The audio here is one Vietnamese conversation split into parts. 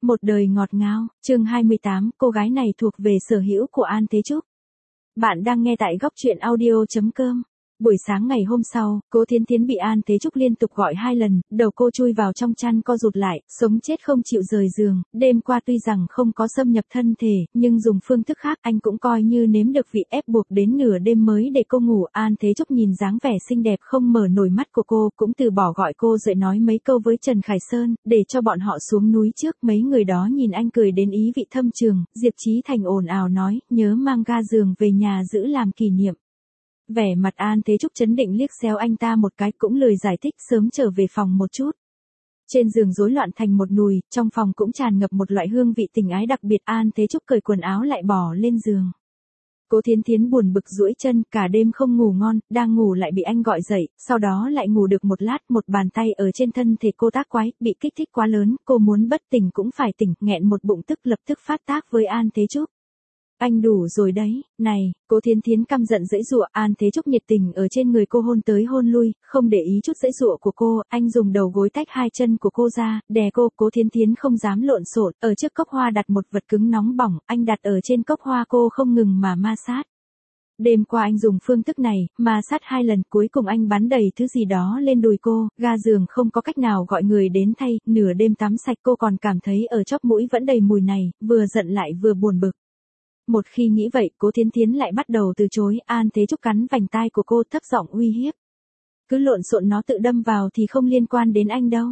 Một đời ngọt ngào, chương 28, cô gái này thuộc về sở hữu của An Thế Trúc. Bạn đang nghe tại góc truyện audio.com. Buổi sáng ngày hôm sau, Cố Thiến Thiến bị An Thế Trúc liên tục gọi 2 lần, đầu cô chui vào trong chăn co rụt lại, sống chết không chịu rời giường. Đêm qua tuy rằng không có xâm nhập thân thể, nhưng dùng phương thức khác anh cũng coi như nếm được vị ép buộc đến nửa đêm mới để cô ngủ. An Thế Trúc nhìn dáng vẻ xinh đẹp không mở nổi mắt của cô, cũng từ bỏ gọi cô dậy nói mấy câu với Trần Khải Sơn, để cho bọn họ xuống núi trước. Mấy người đó nhìn anh cười đến ý vị thâm trường. Diệp Chí Thành ồn ào nói, nhớ mang ga giường về nhà giữ làm kỷ niệm. Vẻ mặt An Thế Trúc chấn định liếc xéo anh ta một cái, cũng lười giải thích, sớm trở về phòng một chút. Trên giường rối loạn thành một nùi, trong phòng cũng tràn ngập một loại hương vị tình ái đặc biệt. An Thế Trúc cởi quần áo lại bỏ lên giường. Cố Thiến Thiến buồn bực duỗi chân, cả đêm không ngủ ngon, đang ngủ lại bị anh gọi dậy, sau đó lại ngủ được một lát, một bàn tay ở trên thân thể cô tác quái, bị kích thích quá lớn, cô muốn bất tỉnh cũng phải tỉnh, nghẹn một bụng tức lập tức phát tác với An Thế Trúc. Anh đủ rồi đấy, này, Cố Thiến Thiến căm giận giãy giụa. An Thế Trúc nhiệt tình ở trên người cô hôn tới hôn lui, không để ý chút giãy giụa của cô, anh dùng đầu gối tách hai chân của cô ra, đè cô. Cố Thiến Thiến không dám lộn xộn, ở trước cốc hoa đặt một vật cứng nóng bỏng, anh đặt ở trên cốc hoa, cô không ngừng mà ma sát. Đêm qua anh dùng phương thức này, ma sát 2 lần, cuối cùng anh bắn đầy thứ gì đó lên đùi cô, ga giường không có cách nào gọi người đến thay, nửa đêm tắm sạch cô còn cảm thấy ở chóp mũi vẫn đầy mùi này, vừa giận lại vừa buồn bực. Một khi nghĩ vậy, Cố Thiến Thiến lại bắt đầu từ chối. An Thế Trúc cắn vành tai của cô, thấp giọng uy hiếp. Cứ lộn xộn, nó tự đâm vào thì không liên quan đến anh đâu.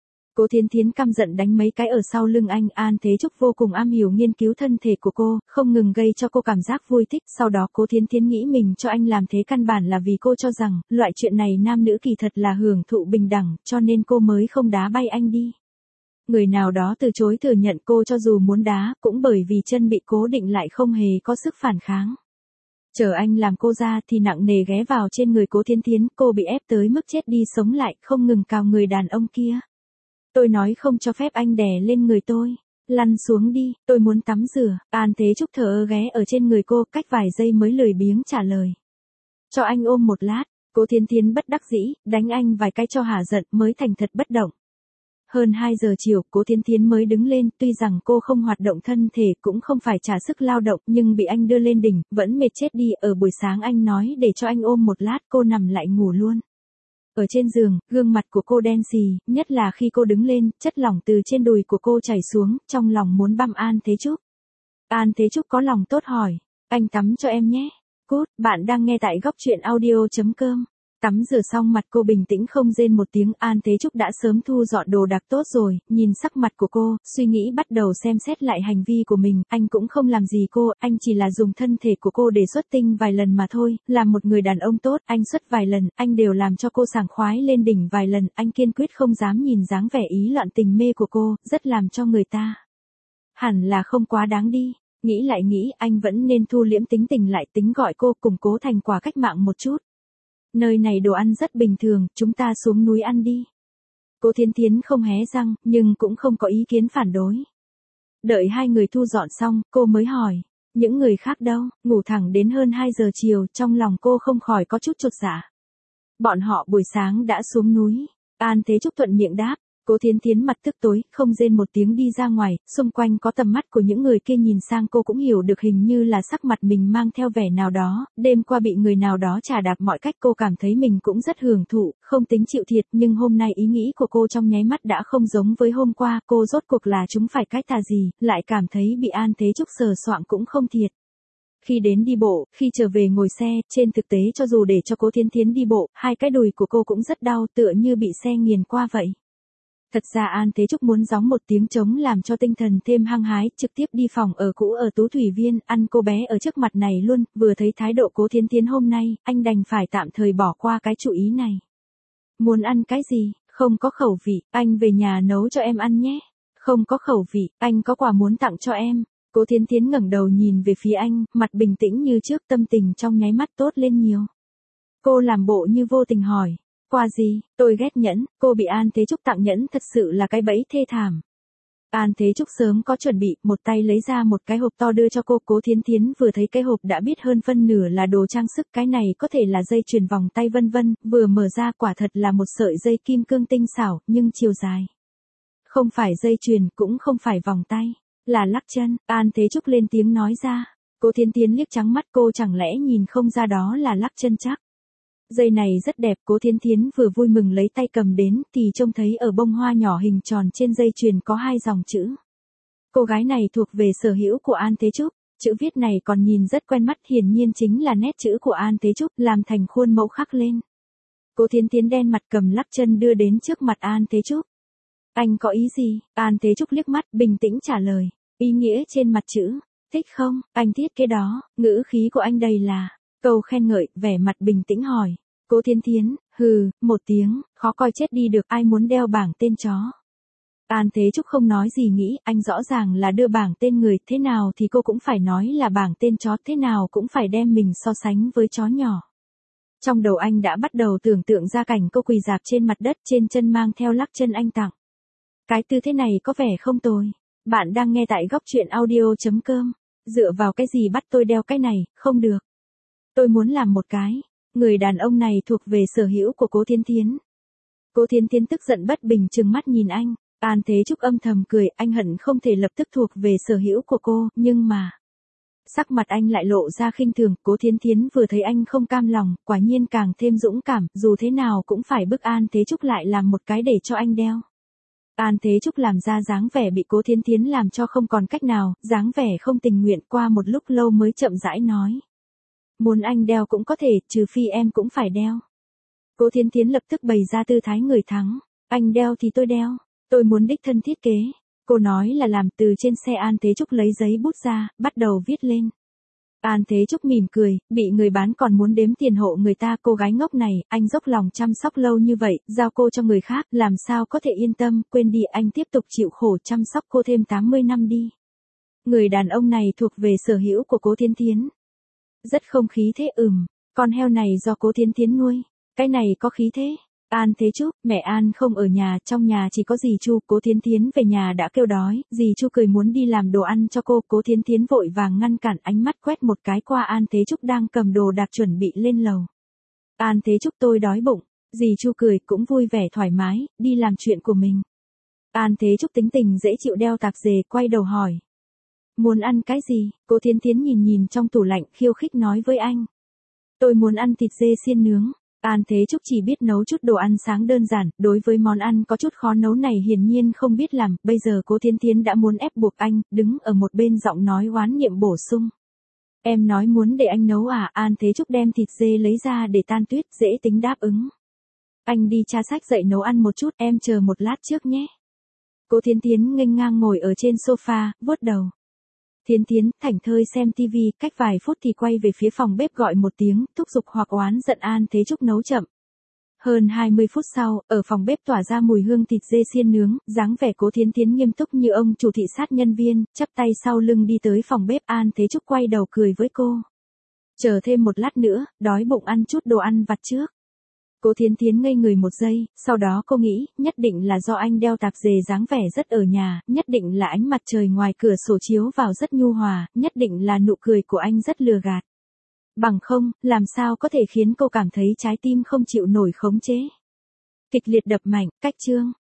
Cố Thiến Thiến căm giận đánh mấy cái ở sau lưng anh. An Thế Trúc vô cùng am hiểu nghiên cứu thân thể của cô, không ngừng gây cho cô cảm giác vui thích. Sau đó Cố Thiến Thiến nghĩ mình cho anh làm thế căn bản là vì cô cho rằng, loại chuyện này nam nữ kỳ thật là hưởng thụ bình đẳng, cho nên cô mới không đá bay anh đi. Người nào đó từ chối thừa nhận cô cho dù muốn đá, cũng bởi vì chân bị cố định lại không hề có sức phản kháng. Chờ anh làm cô ra thì nặng nề ghé vào trên người Cố Thiến Thiến, cô bị ép tới mức chết đi sống lại, không ngừng cào người đàn ông kia. Tôi nói không cho phép anh đè lên người tôi. Lăn xuống đi, tôi muốn tắm rửa. An Thế Trúc thờ ơ ghé ở trên người cô, cách vài giây mới lười biếng trả lời. Cho anh ôm một lát. Cố Thiến Thiến bất đắc dĩ, đánh anh vài cái cho hả giận mới thành thật bất động. Hơn 2 giờ chiều, Cố Thiến Thiến mới đứng lên, tuy rằng cô không hoạt động thân thể, cũng không phải trả sức lao động, nhưng bị anh đưa lên đỉnh, vẫn mệt chết đi. Ở buổi sáng anh nói để cho anh ôm một lát, cô nằm lại ngủ luôn. Ở trên giường, gương mặt của cô đen xì, nhất là khi cô đứng lên, chất lỏng từ trên đùi của cô chảy xuống, trong lòng muốn băm An Thế Trúc. An Thế Trúc có lòng tốt hỏi, anh tắm cho em nhé. Cút, bạn đang nghe tại góc truyện audio.com. Tắm rửa xong mặt cô bình tĩnh không rên một tiếng. An Thế Trúc đã sớm thu dọn đồ đạc tốt rồi, nhìn sắc mặt của cô, suy nghĩ bắt đầu xem xét lại hành vi của mình. Anh cũng không làm gì cô, anh chỉ là dùng thân thể của cô để xuất tinh vài lần mà thôi. Làm một người đàn ông tốt, anh xuất vài lần, anh đều làm cho cô sảng khoái lên đỉnh vài lần. Anh kiên quyết không dám nhìn dáng vẻ ý loạn tình mê của cô, rất làm cho người ta. Hẳn là không quá đáng đi. Nghĩ lại nghĩ, anh vẫn nên thu liễm tính tình lại, tính gọi cô cùng Cố thành quả cách mạng một chút. Nơi này đồ ăn rất bình thường, chúng ta xuống núi ăn đi. Cố Thiến Thiến không hé răng, nhưng cũng không có ý kiến phản đối. Đợi hai người thu dọn xong, cô mới hỏi, những người khác đâu? Ngủ thẳng đến hơn 2 giờ chiều, trong lòng cô không khỏi có chút chột dạ. Bọn họ buổi sáng đã xuống núi. An Thế Trúc thuận miệng đáp. Cố Thiến Thiến mặt tức tối, không rên một tiếng đi ra ngoài, xung quanh có tầm mắt của những người kia nhìn sang cô cũng hiểu được hình như là sắc mặt mình mang theo vẻ nào đó, đêm qua bị người nào đó chà đạp mọi cách cô cảm thấy mình cũng rất hưởng thụ, không tính chịu thiệt, nhưng hôm nay ý nghĩ của cô trong nháy mắt đã không giống với hôm qua, cô rốt cuộc là chúng phải cái tà gì, lại cảm thấy bị An Thế Trúc sờ soạng cũng không thiệt. Khi đến đi bộ, khi trở về ngồi xe, trên thực tế cho dù để cho Cố Thiến Thiến đi bộ, hai cái đùi của cô cũng rất đau, tựa như bị xe nghiền qua vậy. Thật ra An Thế Trúc muốn gióng một tiếng trống làm cho tinh thần thêm hăng hái, trực tiếp đi phòng ở cũ ở Tú Thủy Viên, ăn cô bé ở trước mặt này luôn. Vừa thấy thái độ Cố Thiến Thiến hôm nay, anh đành phải tạm thời bỏ qua cái chủ ý này. Muốn ăn cái gì? Không có khẩu vị, anh về nhà nấu cho em ăn nhé. Không có khẩu vị, anh có quà muốn tặng cho em. Cố Thiến Thiến ngẩng đầu nhìn về phía anh, mặt bình tĩnh như trước, tâm tình trong nháy mắt tốt lên nhiều. Cô làm bộ như vô tình hỏi. Quà gì? Tôi ghét nhẫn, cô bị An Thế Trúc tặng nhẫn thật sự là cái bẫy thê thảm. An Thế Trúc sớm có chuẩn bị, một tay lấy ra một cái hộp to đưa cho cô. Cố Thiến Thiến vừa thấy cái hộp đã biết hơn phân nửa là đồ trang sức, cái này có thể là dây chuyền vòng tay vân vân, vừa mở ra quả thật là một sợi dây kim cương tinh xảo, nhưng chiều dài. Không phải dây chuyền, cũng không phải vòng tay, là lắc chân, An Thế Trúc lên tiếng nói ra. Cố Thiến Thiến liếc trắng mắt cô, chẳng lẽ nhìn không ra đó là lắc chân chắc. Dây này rất đẹp, Cố Thiến Thiến vừa vui mừng lấy tay cầm đến thì trông thấy ở bông hoa nhỏ hình tròn trên dây chuyền có 2 dòng chữ. Cô gái này thuộc về sở hữu của An Thế Trúc, chữ viết này còn nhìn rất quen mắt, hiển nhiên chính là nét chữ của An Thế Trúc làm thành khuôn mẫu khắc lên. Cố Thiến Thiến đen mặt cầm lắc chân đưa đến trước mặt An Thế Trúc. Anh có ý gì? An Thế Trúc liếc mắt bình tĩnh trả lời. Ý nghĩa trên mặt chữ. Thích không? Anh thiết kế đó. Ngữ khí của anh đầy là câu khen ngợi, vẻ mặt bình tĩnh hỏi. Cố Thiến Thiến, hừ, một tiếng, khó coi chết đi được, ai muốn đeo bảng tên chó. An Thế Trúc không nói gì, nghĩ anh rõ ràng là đưa bảng tên người, thế nào thì cô cũng phải nói là bảng tên chó, thế nào cũng phải đem mình so sánh với chó nhỏ. Trong đầu anh đã bắt đầu tưởng tượng ra cảnh cô quỳ rạp trên mặt đất, trên chân mang theo lắc chân anh tặng. Cái tư thế này có vẻ không tồi. Bạn đang nghe tại góc truyện audio.com. Dựa vào cái gì bắt tôi đeo cái này, không được. Tôi muốn làm một cái. Người đàn ông này thuộc về sở hữu của Cố Thiến Thiến. Cố Thiến Thiến tức giận bất bình trừng mắt nhìn anh. An Thế Trúc âm thầm cười, anh hận không thể lập tức thuộc về sở hữu của cô, nhưng mà... Sắc mặt anh lại lộ ra khinh thường, Cố Thiến Thiến vừa thấy anh không cam lòng, quả nhiên càng thêm dũng cảm, dù thế nào cũng phải bức An Thế Trúc lại làm một cái để cho anh đeo. An Thế Trúc làm ra dáng vẻ bị Cố Thiến Thiến làm cho không còn cách nào, dáng vẻ không tình nguyện, qua một lúc lâu mới chậm rãi nói. Muốn anh đeo cũng có thể, trừ phi em cũng phải đeo. Cố Thiến Thiến lập tức bày ra tư thái người thắng. Anh đeo thì tôi đeo, tôi muốn đích thân thiết kế. Cô nói là làm. Từ trên xe An Thế Trúc lấy giấy bút ra, bắt đầu viết lên. An Thế Trúc mỉm cười, bị người bán còn muốn đếm tiền hộ người ta, cô gái ngốc này, anh dốc lòng chăm sóc lâu như vậy, giao cô cho người khác, làm sao có thể yên tâm, quên đi, anh tiếp tục chịu khổ chăm sóc cô thêm 80 năm đi. Người đàn ông này thuộc về sở hữu của Cố Thiến Thiến. Rất không khí thế. Con heo này do Cố Thiến Thiến nuôi, cái này có khí thế. An Thế Trúc, mẹ An không ở nhà, trong nhà chỉ có dì Chu. Cố Thiến Thiến về nhà đã kêu đói, dì Chu cười muốn đi làm đồ ăn cho cô. Cố Thiến Thiến vội vàng ngăn cản, ánh mắt quét một cái qua An Thế Trúc đang cầm đồ đạc chuẩn bị lên lầu. An Thế Trúc, tôi đói bụng. Dì Chu cười cũng vui vẻ thoải mái, đi làm chuyện của mình. An Thế Trúc tính tình dễ chịu đeo tạp dề, quay đầu hỏi. Muốn ăn cái gì? Cố Thiến Thiến nhìn nhìn trong tủ lạnh, khiêu khích nói với anh. Tôi muốn ăn thịt dê xiên nướng. An Thế Trúc chỉ biết nấu chút đồ ăn sáng đơn giản, đối với món ăn có chút khó nấu này hiển nhiên không biết làm, bây giờ Cố Thiến Thiến đã muốn ép buộc anh, đứng ở một bên giọng nói oán niệm bổ sung. Em nói muốn để anh nấu à? An Thế Trúc đem thịt dê lấy ra để tan tuyết, dễ tính đáp ứng. Anh đi tra sách dậy nấu ăn một chút, em chờ một lát trước nhé. Cố Thiến Thiến nghênh ngang ngồi ở trên sofa, vuốt đầu. Thiến Thiến, thảnh thơi xem tivi, cách vài phút thì quay về phía phòng bếp gọi một tiếng, thúc giục hoặc oán giận An Thế Trúc nấu chậm. Hơn 20 phút sau, ở phòng bếp tỏa ra mùi hương thịt dê xiên nướng, dáng vẻ Cố Thiến Thiến nghiêm túc như ông chủ thị sát nhân viên, chắp tay sau lưng đi tới phòng bếp. An Thế Trúc quay đầu cười với cô. Chờ thêm một lát nữa, đói bụng ăn chút đồ ăn vặt trước. Cố Thiến Thiến ngây người một giây, sau đó cô nghĩ, nhất định là do anh đeo tạp dề dáng vẻ rất ở nhà, nhất định là ánh mặt trời ngoài cửa sổ chiếu vào rất nhu hòa, nhất định là nụ cười của anh rất lừa gạt. Bằng không, làm sao có thể khiến cô cảm thấy trái tim không chịu nổi khống chế. Kịch liệt đập mạnh, cách chương.